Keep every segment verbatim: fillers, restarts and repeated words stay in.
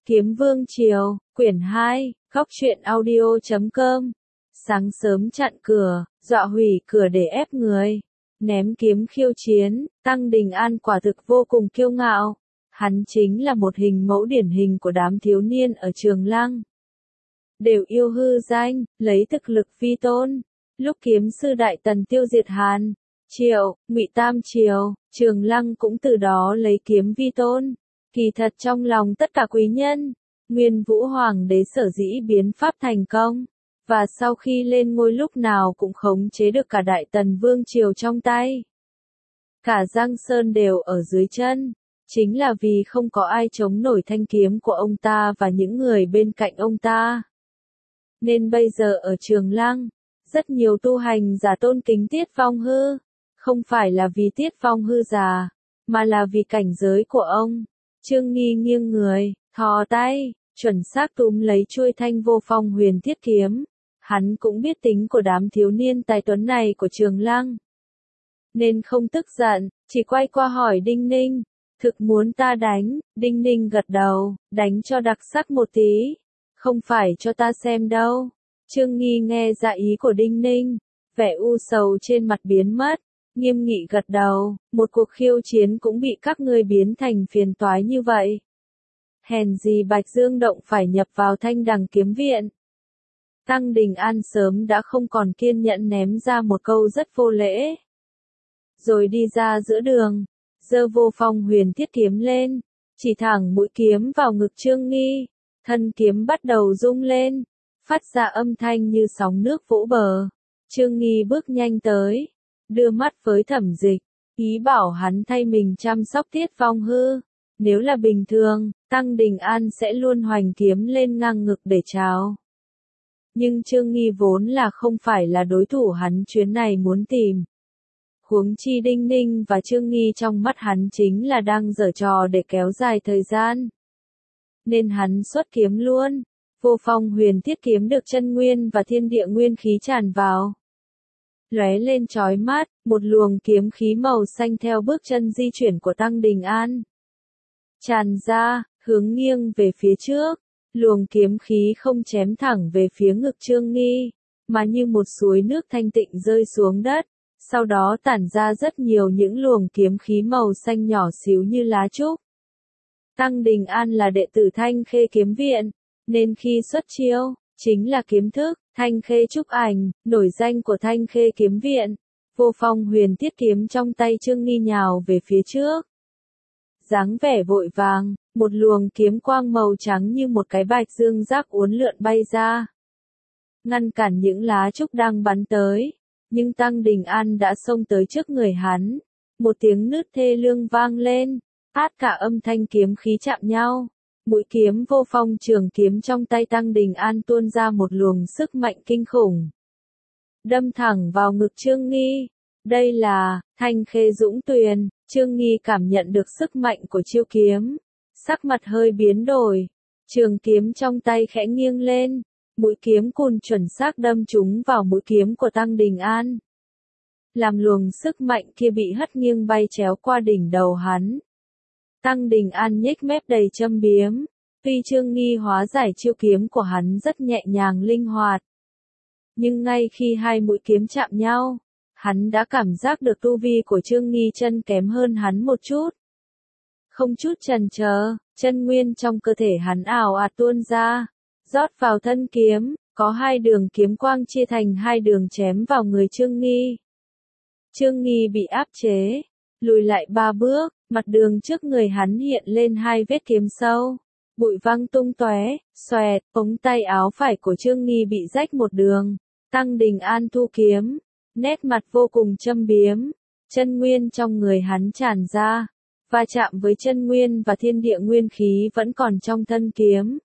Kiếm Vương Triều, quyển hai, góc truyện audio chấm com. Sáng sớm chặn cửa, dọa hủy cửa để ép người. Ném kiếm khiêu chiến, Tăng Đình An quả thực vô cùng kiêu ngạo. Hắn chính là một hình mẫu điển hình của đám thiếu niên ở Trường Lăng. Đều yêu hư danh, lấy thực lực vi tôn. Lúc kiếm sư Đại Tần tiêu diệt Hàn, Triệu, Ngụy Tam Triều, Trường Lăng cũng từ đó lấy kiếm vi tôn. Kỳ thật trong lòng tất cả quý nhân, Nguyên Vũ Hoàng đế sở dĩ biến pháp thành công, và sau khi lên ngôi lúc nào cũng khống chế được cả Đại Tần Vương Triều trong tay. Cả Giang Sơn đều ở dưới chân, chính là vì không có ai chống nổi thanh kiếm của ông ta và những người bên cạnh ông ta. Nên bây giờ ở Trường Lăng, rất nhiều tu hành giả tôn kính Tiết Phong Hư, không phải là vì Tiết Phong Hư già, mà là vì cảnh giới của ông. Trương Nghi nghiêng người, thò tay, chuẩn xác túm lấy chuôi Thanh Vô Phong Huyền Thiết kiếm. Hắn cũng biết tính của đám thiếu niên tài tuấn này của Trường Lăng, nên không tức giận, chỉ quay qua hỏi Đinh Ninh, thực muốn ta đánh? Đinh Ninh gật đầu, đánh cho đặc sắc một tí, không phải cho ta xem đâu. Trương Nghi nghe ra ý của Đinh Ninh, vẻ u sầu trên mặt biến mất, nghiêm nghị gật đầu, một cuộc khiêu chiến cũng bị các ngươi biến thành phiền toái như vậy. Hèn gì Bạch Dương Động phải nhập vào Thanh Đằng kiếm viện. Tăng Đình An sớm đã không còn kiên nhẫn ném ra một câu rất vô lễ. Rồi đi ra giữa đường, giơ Vô Phong Huyền Thiết kiếm lên, chỉ thẳng mũi kiếm vào ngực Trương Nghi, thân kiếm bắt đầu rung lên, phát ra âm thanh như sóng nước vỗ bờ. Trương Nghi bước nhanh tới, đưa mắt với Thẩm Dịch, ý bảo hắn thay mình chăm sóc Tiết Phong Hư. Nếu là bình thường, Tăng Đình An sẽ luôn hoành kiếm lên ngang ngực để chào. Nhưng Trương Nghi vốn là không phải là đối thủ hắn chuyến này muốn tìm. Huống chi Đinh Ninh và Trương Nghi trong mắt hắn chính là đang giở trò để kéo dài thời gian. Nên hắn xuất kiếm luôn. Vô Phong Huyền Thiết kiếm được chân nguyên và thiên địa nguyên khí tràn vào, lóe lên chói mắt, một luồng kiếm khí màu xanh theo bước chân di chuyển của Tăng Đình An tràn ra, hướng nghiêng về phía trước. Luồng kiếm khí không chém thẳng về phía ngực Trương Nghi, mà như một suối nước thanh tịnh rơi xuống đất, sau đó tản ra rất nhiều những luồng kiếm khí màu xanh nhỏ xíu như lá trúc. Tăng Đình An là đệ tử Thanh Khê kiếm viện, nên khi xuất chiêu, chính là kiếm thức, Thanh Khê Trúc Ảnh, nổi danh của Thanh Khê kiếm viện. Vô Phong Huyền Thiết kiếm trong tay Trương Nghi nhào về phía trước. Dáng vẻ vội vàng, một luồng kiếm quang màu trắng như một cái bạch dương rác uốn lượn bay ra, ngăn cản những lá trúc đang bắn tới. Nhưng Tăng Đình An đã xông tới trước người hắn. Một tiếng nứt thê lương vang lên, át cả âm thanh kiếm khí chạm nhau. Mũi kiếm Vô Phong trường kiếm trong tay Tăng Đình An tuôn ra một luồng sức mạnh kinh khủng, đâm thẳng vào ngực Trương Nghi. Đây là Thanh Khê Dũng Tuyền. Trương Nghi cảm nhận được sức mạnh của chiêu kiếm, sắc mặt hơi biến đổi, trường kiếm trong tay khẽ nghiêng lên, mũi kiếm cùn chuẩn xác đâm trúng vào mũi kiếm của Tăng Đình An, làm luồng sức mạnh kia bị hất nghiêng bay chéo qua đỉnh đầu hắn. Tăng Đình An nhếch mép đầy châm biếm, tuy Trương Nghi hóa giải chiêu kiếm của hắn rất nhẹ nhàng linh hoạt, nhưng ngay khi hai mũi kiếm chạm nhau, hắn đã cảm giác được tu vi của Trương Nghi chân kém hơn hắn một chút. Không chút chần chờ, chân nguyên trong cơ thể hắn ào ạt tuôn ra, rót vào thân kiếm, có hai đường kiếm quang chia thành hai đường chém vào người Trương Nghi. Trương Nghi bị áp chế, lùi lại ba bước, mặt đường trước người hắn hiện lên hai vết kiếm sâu, bụi văng tung tóe, xoẹt, ống tay áo phải của Trương Nghi bị rách một đường. Tăng Đình An thu kiếm, nét mặt vô cùng châm biếm, chân nguyên trong người hắn tràn ra, va chạm với chân nguyên và thiên địa nguyên khí vẫn còn trong thân kiếm.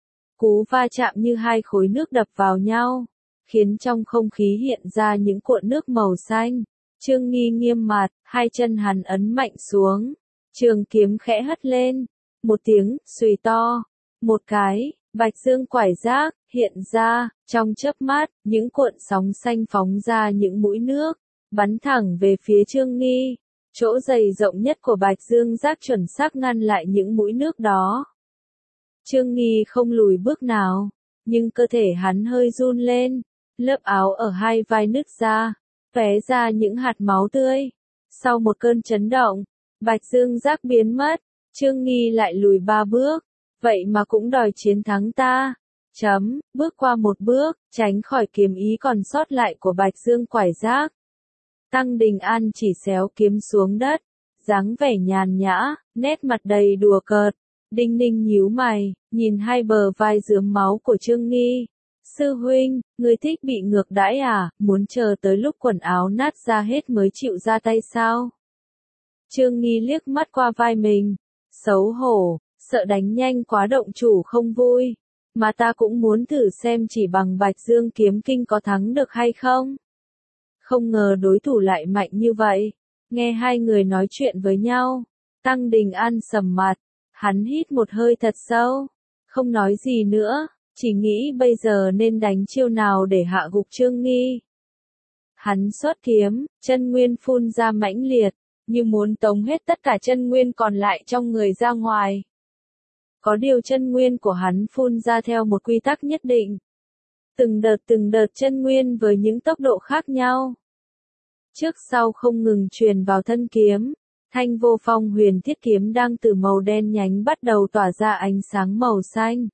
Cú va chạm như hai khối nước đập vào nhau, khiến trong không khí hiện ra những cuộn nước màu xanh. Trương Nghi nghiêm mặt, hai chân hắn ấn mạnh xuống, trường kiếm khẽ hất lên, một tiếng xùy to, một cái bạch dương quải giác hiện ra, trong chớp mắt, những cuộn sóng xanh phóng ra những mũi nước, bắn thẳng về phía Trương Nghi. Chỗ dày rộng nhất của bạch dương giác chuẩn xác ngăn lại những mũi nước đó. Trương Nghi không lùi bước nào, nhưng cơ thể hắn hơi run lên, lớp áo ở hai vai nứt ra, tóe ra những hạt máu tươi. Sau một cơn chấn động, Bạch Dương Giác biến mất, Trương Nghi lại lùi ba bước, vậy mà cũng đòi chiến thắng ta. Chấm, bước qua một bước, tránh khỏi kiếm ý còn sót lại của Bạch Dương Quải Giác. Tăng Đình An chỉ xéo kiếm xuống đất, dáng vẻ nhàn nhã, nét mặt đầy đùa cợt. Đinh Ninh nhíu mày, nhìn hai bờ vai rướm máu của Trương Nghi. Sư huynh, người thích bị ngược đãi à, muốn chờ tới lúc quần áo nát ra hết mới chịu ra tay sao? Trương Nghi liếc mắt qua vai mình, xấu hổ, sợ đánh nhanh quá động chủ không vui. Mà ta cũng muốn thử xem chỉ bằng Bạch Dương kiếm kinh có thắng được hay không. Không ngờ đối thủ lại mạnh như vậy. Nghe hai người nói chuyện với nhau, Tăng Đình An sầm mặt, hắn hít một hơi thật sâu, không nói gì nữa, chỉ nghĩ bây giờ nên đánh chiêu nào để hạ gục Trương Nghi. Hắn xuất kiếm, chân nguyên phun ra mãnh liệt, như muốn tống hết tất cả chân nguyên còn lại trong người ra ngoài. Có điều chân nguyên của hắn phun ra theo một quy tắc nhất định. Từng đợt từng đợt chân nguyên với những tốc độ khác nhau. Trước sau không ngừng truyền vào thân kiếm, thanh vô phong huyền thiết kiếm đang từ màu đen nhánh bắt đầu tỏa ra ánh sáng màu xanh.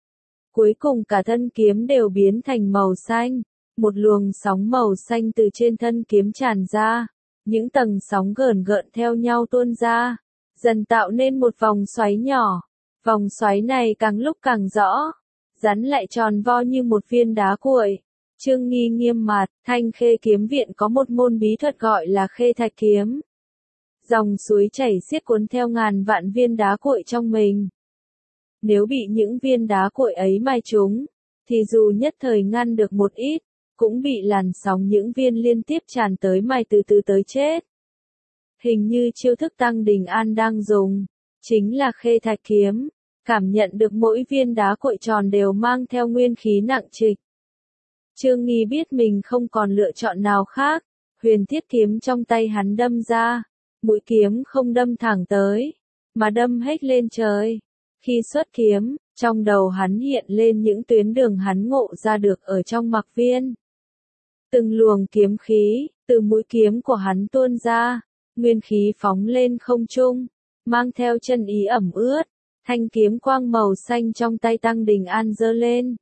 Cuối cùng cả thân kiếm đều biến thành màu xanh, một luồng sóng màu xanh từ trên thân kiếm tràn ra, những tầng sóng gợn gợn theo nhau tuôn ra, dần tạo nên một vòng xoáy nhỏ. Vòng xoáy này càng lúc càng rõ, rắn lại tròn vo như một viên đá cuội. Trương Nghi nghiêm mặt, Thanh Khê kiếm viện có một môn bí thuật gọi là Khê Thạch kiếm. Dòng suối chảy xiết cuốn theo ngàn vạn viên đá cuội trong mình. Nếu bị những viên đá cuội ấy mai trúng, thì dù nhất thời ngăn được một ít, cũng bị làn sóng những viên liên tiếp tràn tới mai từ từ tới chết. Hình như chiêu thức Tăng Đình An đang dùng, chính là Khê Thạch kiếm, cảm nhận được mỗi viên đá cuội tròn đều mang theo nguyên khí nặng trịch. Trương Nghi biết mình không còn lựa chọn nào khác, huyền thiết kiếm trong tay hắn đâm ra, mũi kiếm không đâm thẳng tới, mà đâm hết lên trời. Khi xuất kiếm, trong đầu hắn hiện lên những tuyến đường hắn ngộ ra được ở trong mặc viên. Từng luồng kiếm khí, từ mũi kiếm của hắn tuôn ra, nguyên khí phóng lên không trung, mang theo chân ý ẩm ướt, thanh kiếm quang màu xanh trong tay Tăng Đình An giơ lên.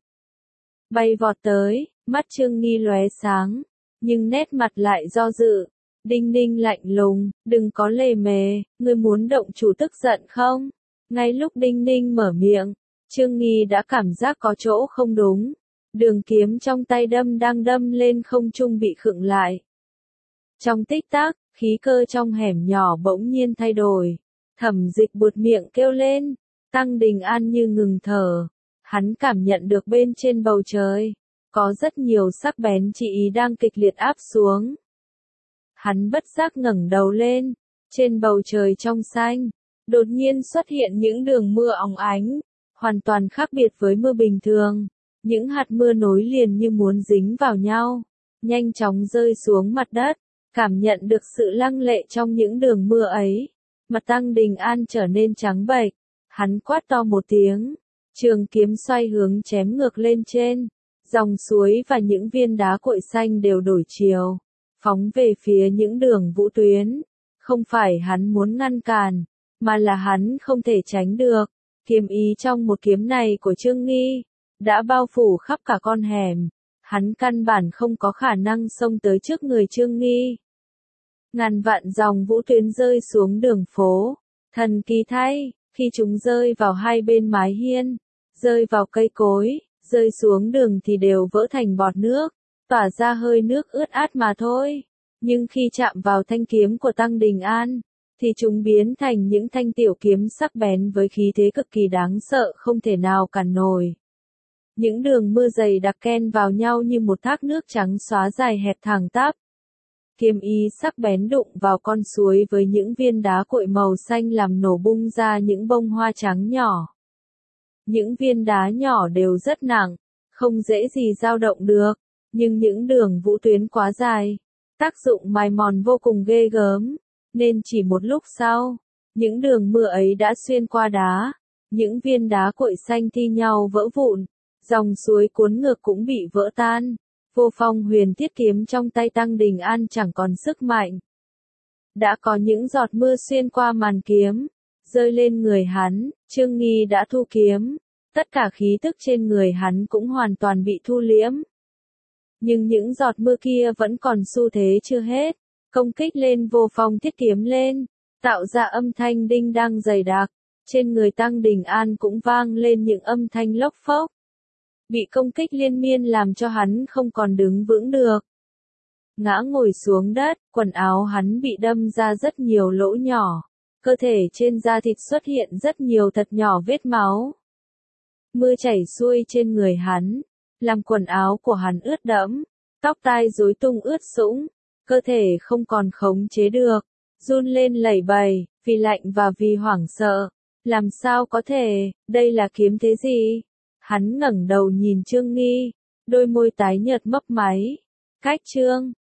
Bay vọt tới, mắt Trương Nghi lóe sáng, nhưng nét mặt lại do dự. Đinh Ninh lạnh lùng, đừng có lề mề, ngươi muốn động chủ tức giận không? Ngay lúc Đinh Ninh mở miệng, Trương Nghi đã cảm giác có chỗ không đúng. Đường kiếm trong tay đâm đang đâm lên không trung bị khựng lại. Trong tích tắc, khí cơ trong hẻm nhỏ bỗng nhiên thay đổi. Thẩm Dịch buột miệng kêu lên, Tăng Đình An như ngừng thở. Hắn cảm nhận được bên trên bầu trời, có rất nhiều sắc bén chỉ ý đang kịch liệt áp xuống. Hắn bất giác ngẩng đầu lên, trên bầu trời trong xanh, đột nhiên xuất hiện những đường mưa óng ánh, hoàn toàn khác biệt với mưa bình thường. Những hạt mưa nối liền như muốn dính vào nhau, nhanh chóng rơi xuống mặt đất. Cảm nhận được sự lăng lệ trong những đường mưa ấy, mặt Tăng Đình An trở nên trắng bệch. Hắn quát to một tiếng, trường kiếm xoay hướng chém ngược lên trên. Dòng suối và những viên đá cuội xanh đều đổi chiều, phóng về phía những đường vũ tuyến. Không phải hắn muốn ngăn cản, mà là hắn không thể tránh được. Kiếm ý trong một kiếm này của Trương Nghi đã bao phủ khắp cả con hẻm. Hắn căn bản không có khả năng xông tới trước người Trương Nghi. Ngàn vạn dòng vũ tuyến rơi xuống đường phố. Thần kỳ thay, khi chúng rơi vào hai bên mái hiên, rơi vào cây cối, rơi xuống đường thì đều vỡ thành bọt nước, tỏa ra hơi nước ướt át mà thôi. Nhưng khi chạm vào thanh kiếm của Tăng Đình An, thì chúng biến thành những thanh tiểu kiếm sắc bén với khí thế cực kỳ đáng sợ không thể nào cản nổi. Những đường mưa dày đặc ken vào nhau như một thác nước trắng xóa dài hẹp thẳng tắp. Kiếm ý sắc bén đụng vào con suối với những viên đá cuội màu xanh làm nổ bung ra những bông hoa trắng nhỏ. Những viên đá nhỏ đều rất nặng, không dễ gì dao động được, nhưng những đường vũ tuyến quá dài, tác dụng mài mòn vô cùng ghê gớm, nên chỉ một lúc sau, những đường mưa ấy đã xuyên qua đá, Những viên đá cuội xanh thi nhau vỡ vụn, dòng suối cuốn ngược cũng bị vỡ tan. Vô Phong huyền thiết kiếm trong tay Tăng Đình An chẳng còn sức mạnh. Đã có những giọt mưa xuyên qua màn kiếm, rơi lên người hắn, Trương Nghi đã thu kiếm. Tất cả khí tức trên người hắn cũng hoàn toàn bị thu liễm. Nhưng những giọt mưa kia vẫn còn xu thế chưa hết, công kích lên Vô Phong thiết kiếm lên, tạo ra âm thanh đinh đang dày đặc. Trên người Tăng Đình An cũng vang lên những âm thanh lốc phốc. Bị công kích liên miên làm cho hắn không còn đứng vững được. Ngã ngồi xuống đất, quần áo hắn bị đâm ra rất nhiều lỗ nhỏ. Cơ thể trên da thịt xuất hiện rất nhiều thật nhỏ vết máu. Mưa chảy xuôi trên người hắn, làm quần áo của hắn ướt đẫm, tóc tai rối tung ướt sũng, cơ thể không còn khống chế được, run lên lẩy bẩy, vì lạnh và vì hoảng sợ. Làm sao có thể, đây là kiếm thế gì? Hắn ngẩng đầu nhìn Trương Nghi, đôi môi tái nhợt mấp máy. Cách Trương